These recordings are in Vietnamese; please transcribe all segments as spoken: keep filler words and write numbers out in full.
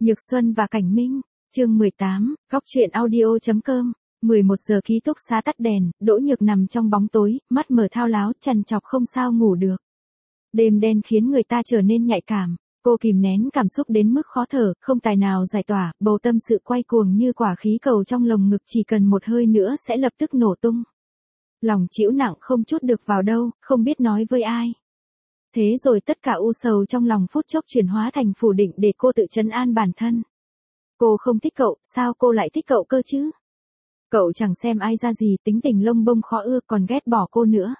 Nhược Xuân và Cảnh Minh, chương mười tám, góc truyện audio chấm com. mười một giờ ký túc xá tắt đèn, Đỗ Nhược nằm trong bóng tối, mắt mở thao láo, trằn trọc không sao ngủ được. Đêm đen khiến người ta trở nên nhạy cảm, cô kìm nén cảm xúc đến mức khó thở, không tài nào giải tỏa, bầu tâm sự quay cuồng như quả khí cầu trong lồng ngực, chỉ cần một hơi nữa sẽ lập tức nổ tung. Lòng trĩu nặng không trút được vào đâu, không biết nói với ai. Thế rồi tất cả u sầu trong lòng phút chốc chuyển hóa thành phủ định để cô tự trấn an bản thân. Cô không thích cậu, sao cô lại thích cậu cơ chứ? Cậu chẳng xem ai ra gì, tính tình lông bông khó ưa, còn ghét bỏ cô nữa.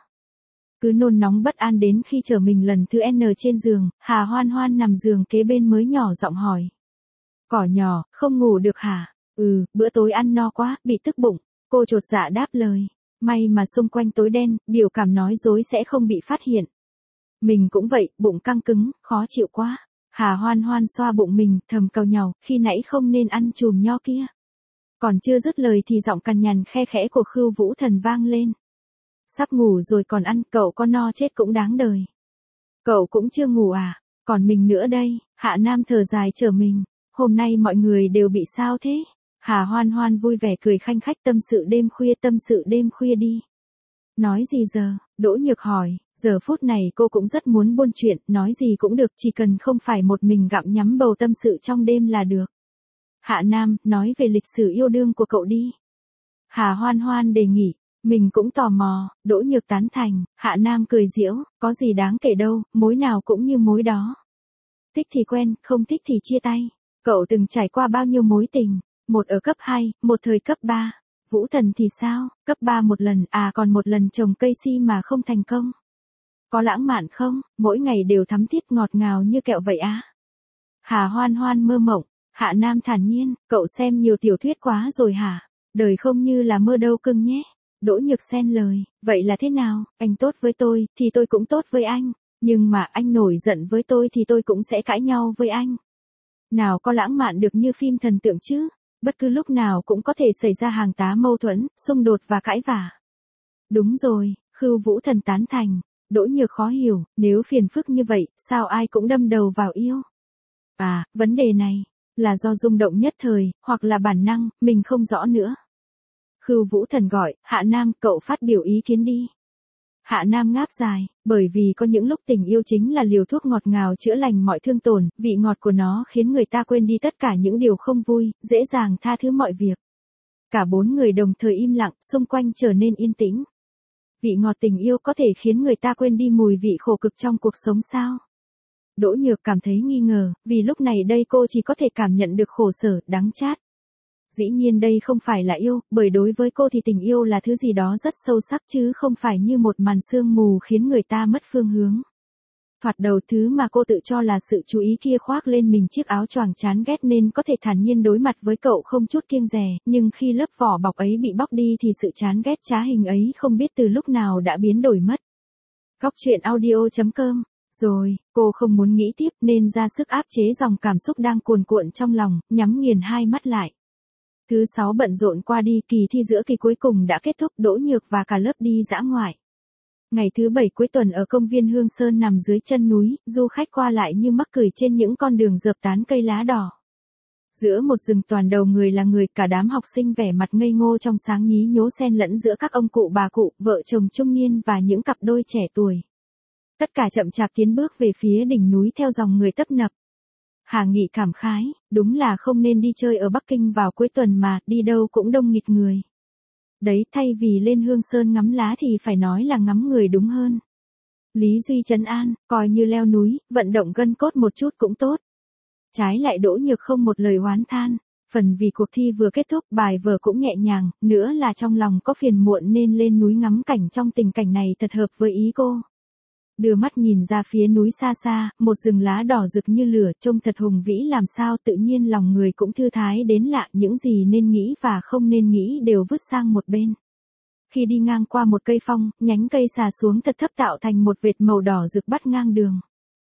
Cứ nôn nóng bất an đến khi chờ mình lần thứ N trên giường, Hà Hoan Hoan nằm giường kế bên mới nhỏ giọng hỏi. Cỏ nhỏ, không ngủ được hả? Ừ, bữa tối ăn no quá, bị tức bụng. Cô chột dạ đáp lời. May mà xung quanh tối đen, biểu cảm nói dối sẽ không bị phát hiện. Mình cũng vậy, bụng căng cứng, khó chịu quá. Hà Hoan Hoan xoa bụng mình, thầm càu nhàu, khi nãy không nên ăn chùm nho kia. Còn chưa dứt lời thì giọng cằn nhằn khe khẽ của Khưu Vũ Thần vang lên. Sắp ngủ rồi còn ăn, cậu có no chết cũng đáng đời. Cậu cũng chưa ngủ à, còn mình nữa đây. Hạ Nam thở dài chờ mình. Hôm nay mọi người đều bị sao thế? Hà Hoan Hoan vui vẻ cười khanh khách, tâm sự đêm khuya, tâm sự đêm khuya đi. Nói gì giờ? Đỗ Nhược hỏi. Giờ phút này cô cũng rất muốn buôn chuyện, nói gì cũng được, chỉ cần không phải một mình gặm nhắm bầu tâm sự trong đêm là được. Hạ Nam, nói về lịch sử yêu đương của cậu đi. Hà Hoan Hoan đề nghị. Mình cũng tò mò. Đỗ Nhược tán thành. Hạ Nam cười giễu, có gì đáng kể đâu, mối nào cũng như mối đó. Thích thì quen, không thích thì chia tay. Cậu từng trải qua bao nhiêu mối tình? Một ở cấp hai, một thời cấp ba. Vũ Thần thì sao? Cấp ba một lần, à còn một lần trồng cây si mà không thành công. Có lãng mạn không? Mỗi ngày đều thắm thiết ngọt ngào như kẹo vậy á. Hà Hoan Hoan mơ mộng. Hạ Nam thản nhiên, cậu xem nhiều tiểu thuyết quá rồi hả? Đời không như là mơ đâu cưng nhé. Đỗ Nhược xen lời, vậy là thế nào? Anh tốt với tôi, thì tôi cũng tốt với anh. Nhưng mà anh nổi giận với tôi thì tôi cũng sẽ cãi nhau với anh. Nào có lãng mạn được như phim thần tượng chứ? Bất cứ lúc nào cũng có thể xảy ra hàng tá mâu thuẫn, xung đột và cãi vã. Đúng rồi, Khưu Vũ Thần tán thành. Đỗ Nhược khó hiểu, nếu phiền phức như vậy, sao ai cũng đâm đầu vào yêu? À, vấn đề này, là do rung động nhất thời, hoặc là bản năng, mình không rõ nữa. Khưu Vũ Thần gọi, Hạ Nam, cậu phát biểu ý kiến đi. Hạ Nam ngáp dài, bởi vì có những lúc tình yêu chính là liều thuốc ngọt ngào chữa lành mọi thương tổn, vị ngọt của nó khiến người ta quên đi tất cả những điều không vui, dễ dàng tha thứ mọi việc. Cả bốn người đồng thời im lặng, xung quanh trở nên yên tĩnh. Vị ngọt tình yêu có thể khiến người ta quên đi mùi vị khổ cực trong cuộc sống sao? Đỗ Nhược cảm thấy nghi ngờ, vì lúc này đây cô chỉ có thể cảm nhận được khổ sở, đắng chát. Dĩ nhiên đây không phải là yêu, bởi đối với cô thì tình yêu là thứ gì đó rất sâu sắc chứ không phải như một màn sương mù khiến người ta mất phương hướng. Thoạt đầu thứ mà cô tự cho là sự chú ý kia khoác lên mình chiếc áo choàng chán ghét nên có thể thản nhiên đối mặt với cậu không chút kiêng dè, nhưng khi lớp vỏ bọc ấy bị bóc đi thì sự chán ghét trá hình ấy không biết từ lúc nào đã biến đổi mất. Góc truyện audio chấm com. Rồi, cô không muốn nghĩ tiếp nên ra sức áp chế dòng cảm xúc đang cuồn cuộn trong lòng, nhắm nghiền hai mắt lại. Thứ sáu bận rộn qua đi, kỳ thi giữa kỳ cuối cùng đã kết thúc, Đỗ Nhược và cả lớp đi dã ngoại. Ngày thứ bảy cuối tuần ở công viên Hương Sơn nằm dưới chân núi, du khách qua lại như mắc cười trên những con đường rợp tán cây lá đỏ. Giữa một rừng toàn đầu người là người, cả đám học sinh vẻ mặt ngây ngô trong sáng nhí nhố xen lẫn giữa các ông cụ bà cụ, vợ chồng trung niên và những cặp đôi trẻ tuổi. Tất cả chậm chạp tiến bước về phía đỉnh núi theo dòng người tấp nập. Hà Nghị cảm khái, đúng là không nên đi chơi ở Bắc Kinh vào cuối tuần mà, đi đâu cũng đông nghịt người. Đấy, thay vì lên Hương Sơn ngắm lá thì phải nói là ngắm người đúng hơn. Lý Duy trấn an, coi như leo núi, vận động gân cốt một chút cũng tốt. Trái lại Đỗ Nhược không một lời oán than, phần vì cuộc thi vừa kết thúc, bài vở cũng nhẹ nhàng, nữa là trong lòng có phiền muộn nên lên núi ngắm cảnh trong tình cảnh này thật hợp với ý cô. Đưa mắt nhìn ra phía núi xa xa, một rừng lá đỏ rực như lửa, trông thật hùng vĩ làm sao, tự nhiên lòng người cũng thư thái đến lạ, những gì nên nghĩ và không nên nghĩ đều vứt sang một bên. Khi đi ngang qua một cây phong, nhánh cây xà xuống thật thấp tạo thành một vệt màu đỏ rực bắt ngang đường.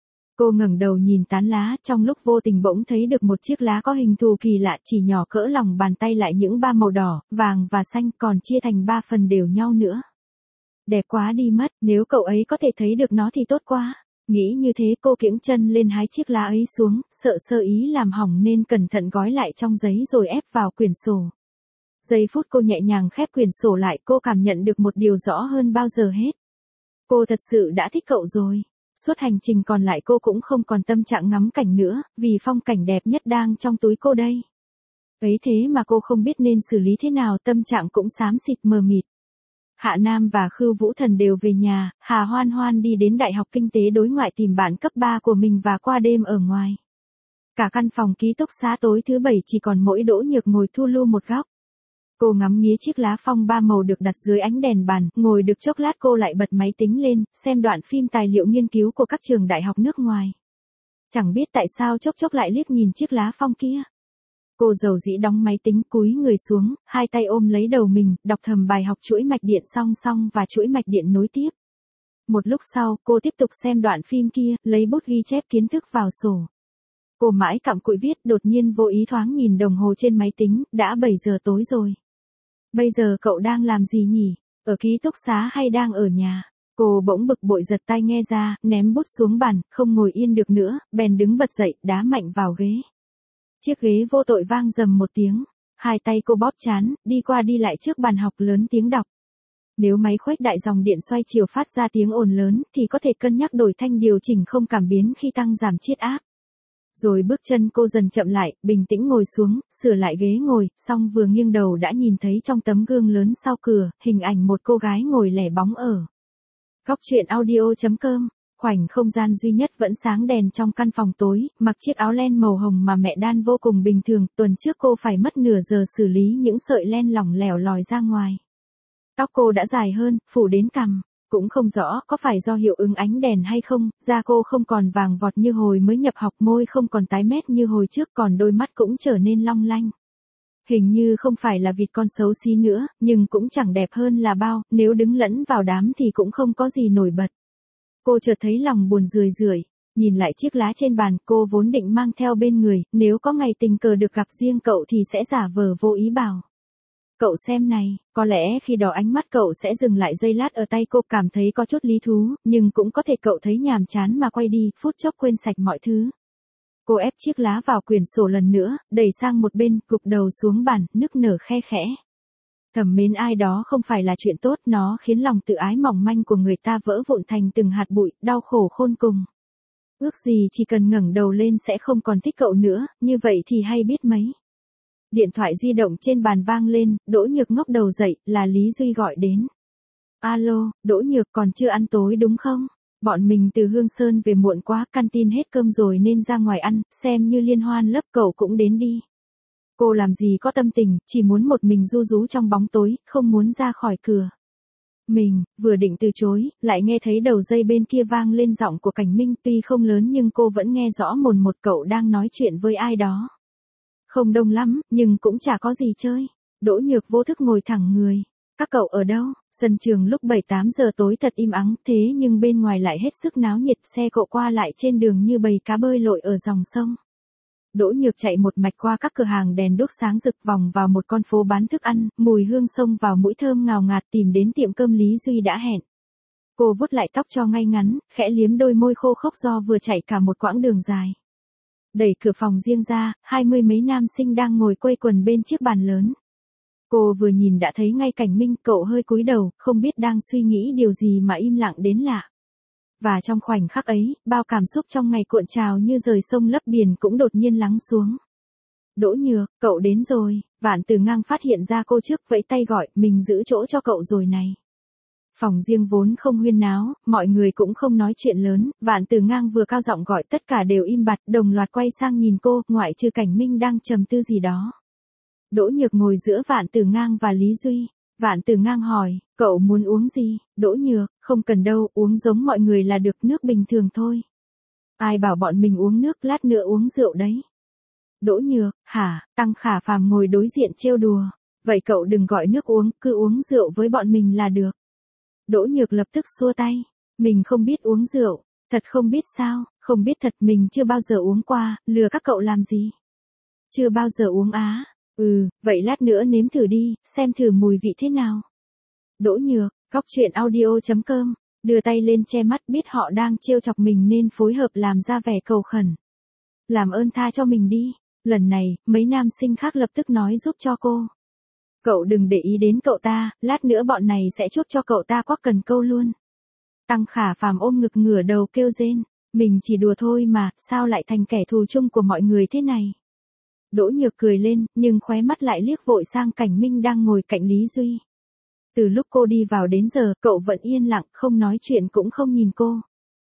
Cô ngẩng đầu nhìn tán lá, trong lúc vô tình bỗng thấy được một chiếc lá có hình thù kỳ lạ, chỉ nhỏ cỡ lòng bàn tay lại những ba màu đỏ, vàng và xanh, còn chia thành ba phần đều nhau nữa. Đẹp quá đi mất, nếu cậu ấy có thể thấy được nó thì tốt quá. Nghĩ như thế cô kiễng chân lên hái chiếc lá ấy xuống, sợ sơ ý làm hỏng nên cẩn thận gói lại trong giấy rồi ép vào quyển sổ. Giây phút cô nhẹ nhàng khép quyển sổ lại, cô cảm nhận được một điều rõ hơn bao giờ hết. Cô thật sự đã thích cậu rồi. Suốt hành trình còn lại cô cũng không còn tâm trạng ngắm cảnh nữa, vì phong cảnh đẹp nhất đang trong túi cô đây. Ấy thế mà cô không biết nên xử lý thế nào, tâm trạng cũng xám xịt mờ mịt. Hạ Nam và Khưu Vũ Thần đều về nhà, Hà Hoan Hoan đi đến Đại học Kinh tế Đối ngoại tìm bạn cấp ba của mình và qua đêm ở ngoài. Cả căn phòng ký túc xá tối thứ bảy chỉ còn mỗi Đỗ Nhược ngồi thu lu một góc. Cô ngắm nghía chiếc lá phong ba màu được đặt dưới ánh đèn bàn, ngồi được chốc lát cô lại bật máy tính lên, xem đoạn phim tài liệu nghiên cứu của các trường đại học nước ngoài. Chẳng biết tại sao chốc chốc lại liếc nhìn chiếc lá phong kia. Cô dầu dĩ đóng máy tính, cúi người xuống, hai tay ôm lấy đầu mình, đọc thầm bài học chuỗi mạch điện song song và chuỗi mạch điện nối tiếp. Một lúc sau, cô tiếp tục xem đoạn phim kia, lấy bút ghi chép kiến thức vào sổ. Cô mãi cặm cụi viết, đột nhiên vô ý thoáng nhìn đồng hồ trên máy tính, đã bảy giờ tối rồi. Bây giờ cậu đang làm gì nhỉ? Ở ký túc xá hay đang ở nhà? Cô bỗng bực bội giật tai nghe ra, ném bút xuống bàn, không ngồi yên được nữa, bèn đứng bật dậy, đá mạnh vào ghế. Chiếc ghế vô tội vang rầm một tiếng. Hai tay cô bóp trán, đi qua đi lại trước bàn học lớn tiếng đọc. Nếu máy khuếch đại dòng điện xoay chiều phát ra tiếng ồn lớn thì có thể cân nhắc đổi thanh điều chỉnh không cảm biến khi tăng giảm chiết áp. Rồi bước chân cô dần chậm lại, bình tĩnh ngồi xuống, sửa lại ghế ngồi, xong vừa nghiêng đầu đã nhìn thấy trong tấm gương lớn sau cửa, hình ảnh một cô gái ngồi lẻ bóng ở góc truyện audio chấm com. Khoảnh không gian duy nhất vẫn sáng đèn trong căn phòng tối, mặc chiếc áo len màu hồng mà mẹ đan vô cùng bình thường, tuần trước cô phải mất nửa giờ xử lý những sợi len lỏng lẻo lòi ra ngoài. Tóc cô đã dài hơn, phủ đến cằm. Cũng không rõ có phải do hiệu ứng ánh đèn hay không, da cô không còn vàng vọt như hồi mới nhập học, môi không còn tái mét như hồi trước, còn đôi mắt cũng trở nên long lanh. Hình như không phải là vịt con xấu xí nữa, nhưng cũng chẳng đẹp hơn là bao, nếu đứng lẫn vào đám thì cũng không có gì nổi bật. Cô chợt thấy lòng buồn rười rượi, nhìn lại chiếc lá trên bàn, cô vốn định mang theo bên người, nếu có ngày tình cờ được gặp riêng cậu thì sẽ giả vờ vô ý bảo. Cậu xem này, có lẽ khi đó ánh mắt cậu sẽ dừng lại giây lát ở tay cô, cảm thấy có chút lý thú, nhưng cũng có thể cậu thấy nhàm chán mà quay đi, phút chốc quên sạch mọi thứ. Cô ép chiếc lá vào quyển sổ lần nữa, đẩy sang một bên, gục đầu xuống bàn, nức nở khe khẽ. Thầm mến ai đó không phải là chuyện tốt, nó khiến lòng tự ái mỏng manh của người ta vỡ vụn thành từng hạt bụi, đau khổ khôn cùng. Ước gì chỉ cần ngẩng đầu lên sẽ không còn thích cậu nữa, như vậy thì hay biết mấy. Điện thoại di động trên bàn vang lên, Đỗ Nhược ngóc đầu dậy, là Lý Duy gọi đến. Alo, Đỗ Nhược, còn chưa ăn tối đúng không? Bọn mình từ Hương Sơn về muộn quá, canteen hết cơm rồi nên ra ngoài ăn, xem như liên hoan lớp, cậu cũng đến đi. Cô làm gì có tâm tình, chỉ muốn một mình ru rú trong bóng tối, không muốn ra khỏi cửa. Mình, vừa định từ chối, lại nghe thấy đầu dây bên kia vang lên giọng của Cảnh Minh, tuy không lớn nhưng cô vẫn nghe rõ mồn một, cậu đang nói chuyện với ai đó. Không đông lắm, nhưng cũng chả có gì chơi. Đỗ Nhược vô thức ngồi thẳng người. Các cậu ở đâu? Sân trường lúc bảy tám giờ tối thật im ắng, thế nhưng bên ngoài lại hết sức náo nhiệt, xe cộ qua lại trên đường như bầy cá bơi lội ở dòng sông. Đỗ Nhược chạy một mạch qua các cửa hàng đèn đuốc sáng rực, vòng vào một con phố bán thức ăn, mùi hương xông vào mũi thơm ngào ngạt, tìm đến tiệm cơm Lý Duy đã hẹn. Cô vuốt lại tóc cho ngay ngắn, khẽ liếm đôi môi khô khốc do vừa chạy cả một quãng đường dài. Đẩy cửa phòng riêng ra, hai mươi mấy nam sinh đang ngồi quây quần bên chiếc bàn lớn. Cô vừa nhìn đã thấy ngay Cảnh Minh, cậu hơi cúi đầu, không biết đang suy nghĩ điều gì mà im lặng đến lạ. Và trong khoảnh khắc ấy, bao cảm xúc trong ngày cuộn trào như rời sông lấp biển cũng đột nhiên lắng xuống. Đỗ Nhược, cậu đến rồi. Vạn Từ Ngang phát hiện ra cô trước, vẫy tay gọi, mình giữ chỗ cho cậu rồi này. Phòng riêng vốn không huyên náo, mọi người cũng không nói chuyện lớn, Vạn Từ Ngang vừa cao giọng gọi tất cả đều im bặt, đồng loạt quay sang nhìn cô, ngoại trừ Cảnh Minh đang trầm tư gì đó. Đỗ Nhược ngồi giữa Vạn Từ Ngang và Lý Duy. Vạn Từ Ngang hỏi, cậu muốn uống gì? Đỗ Nhược, không cần đâu, uống giống mọi người là được, nước bình thường thôi. Ai bảo bọn mình uống nước, lát nữa uống rượu đấy. Đỗ Nhược, hả? Tăng Khả Phàm ngồi đối diện trêu đùa. Vậy cậu đừng gọi nước uống, cứ uống rượu với bọn mình là được. Đỗ Nhược lập tức xua tay. Mình không biết uống rượu. Thật không biết sao? Không biết thật, mình chưa bao giờ uống qua, lừa các cậu làm gì? Chưa bao giờ uống á? Ừ, vậy lát nữa nếm thử đi, xem thử mùi vị thế nào. Đỗ Nhược, góc truyện audio chấm com đưa tay lên che mắt, biết họ đang trêu chọc mình nên phối hợp làm ra vẻ cầu khẩn. Làm ơn tha cho mình đi. Lần này, mấy nam sinh khác lập tức nói giúp cho cô. Cậu đừng để ý đến cậu ta, lát nữa bọn này sẽ chuốc cho cậu ta quắc cần câu luôn. Tăng Khả Phàm ôm ngực ngửa đầu kêu rên. Mình chỉ đùa thôi mà, sao lại thành kẻ thù chung của mọi người thế này? Đỗ Nhược cười lên, nhưng khóe mắt lại liếc vội sang Cảnh Minh đang ngồi cạnh Lý Duy. Từ lúc cô đi vào đến giờ, cậu vẫn yên lặng, không nói chuyện cũng không nhìn cô.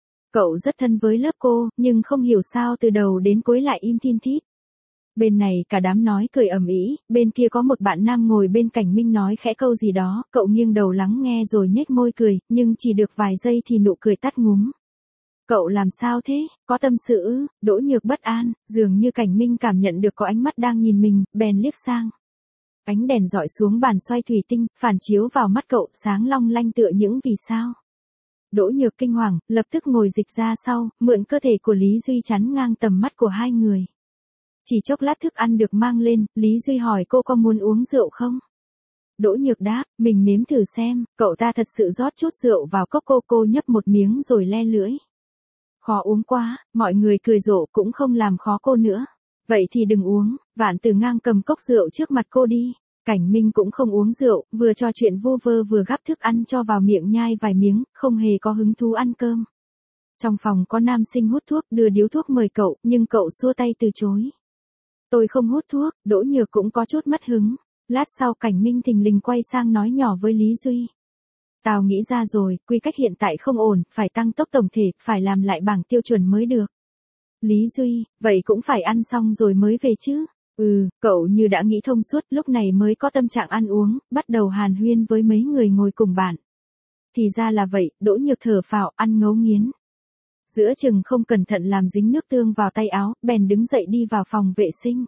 Cậu rất thân với lớp cô, nhưng không hiểu sao từ đầu đến cuối lại im thin thít. Bên này cả đám nói cười ầm ĩ, bên kia có một bạn nam ngồi bên Cảnh Minh nói khẽ câu gì đó, cậu nghiêng đầu lắng nghe rồi nhếch môi cười, nhưng chỉ được vài giây thì nụ cười tắt ngúm. Cậu làm sao thế, có tâm sự ư? Đỗ Nhược bất an, dường như Cảnh Minh cảm nhận được có ánh mắt đang nhìn mình, bèn liếc sang. Ánh đèn dọi xuống bàn xoay thủy tinh, phản chiếu vào mắt cậu, sáng long lanh tựa những vì sao. Đỗ Nhược kinh hoàng, lập tức ngồi dịch ra sau, mượn cơ thể của Lý Duy chắn ngang tầm mắt của hai người. Chỉ chốc lát thức ăn được mang lên, Lý Duy hỏi cô có muốn uống rượu không? Đỗ Nhược đáp, mình nếm thử xem, cậu ta thật sự rót chút rượu vào cốc, cô cô nhấp một miếng rồi le lưỡi. Khó uống quá, mọi người cười rộ cũng không làm khó cô nữa. Vậy thì đừng uống, Vạn Tử ngang cầm cốc rượu trước mặt cô đi. Cảnh Minh cũng không uống rượu, vừa trò chuyện vu vơ vừa gắp thức ăn cho vào miệng nhai vài miếng, không hề có hứng thú ăn cơm. Trong phòng có nam sinh hút thuốc, đưa điếu thuốc mời cậu, nhưng cậu xua tay từ chối. Tôi không hút thuốc, Đỗ Nhược cũng có chút mất hứng. Lát sau Cảnh Minh thình lình quay sang nói nhỏ với Lý Duy. Tao nghĩ ra rồi, quy cách hiện tại không ổn, phải tăng tốc tổng thể, phải làm lại bảng tiêu chuẩn mới được. Lý Duy, vậy cũng phải ăn xong rồi mới về chứ. Ừ, cậu như đã nghĩ thông suốt, lúc này mới có tâm trạng ăn uống, bắt đầu hàn huyên với mấy người ngồi cùng bạn. Thì ra là vậy, Đỗ Nhược thở phào, ăn ngấu nghiến. Giữa chừng không cẩn thận làm dính nước tương vào tay áo, bèn đứng dậy đi vào phòng vệ sinh.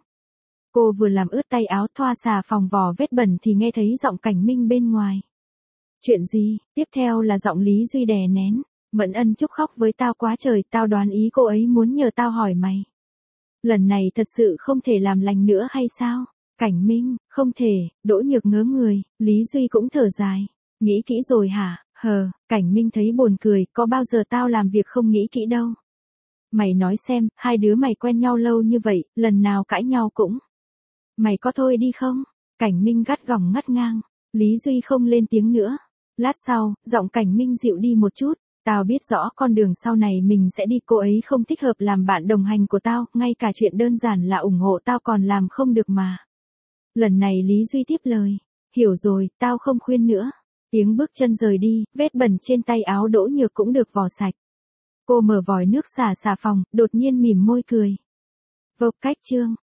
Cô vừa làm ướt tay áo thoa xà phòng vò vết bẩn thì nghe thấy giọng Cảnh Minh bên ngoài. Chuyện gì? Tiếp theo là giọng Lý Duy đè nén. Mẫn Ân Trúc khóc với tao quá trời, tao đoán ý cô ấy muốn nhờ tao hỏi mày. Lần này thật sự không thể làm lành nữa hay sao? Cảnh Minh, không thể, Đỗ Nhược ngớ người, Lý Duy cũng thở dài. Nghĩ kỹ rồi hả? Hờ, Cảnh Minh thấy buồn cười, có bao giờ tao làm việc không nghĩ kỹ đâu. Mày nói xem, hai đứa mày quen nhau lâu như vậy, lần nào cãi nhau cũng. Mày có thôi đi không? Cảnh Minh gắt gỏng ngắt ngang, Lý Duy không lên tiếng nữa. Lát sau, giọng Cảnh Minh dịu đi một chút. Tao biết rõ con đường sau này mình sẽ đi, cô ấy không thích hợp làm bạn đồng hành của tao, ngay cả chuyện đơn giản là ủng hộ tao còn làm không được mà. Lần này Lý Duy tiếp lời, hiểu rồi, tao không khuyên nữa. Tiếng bước chân rời đi, vết bẩn trên tay áo Đỗ Nhược cũng được vò sạch. Cô mở vòi nước xả xà phòng, đột nhiên mỉm môi cười. Vộc cách chương.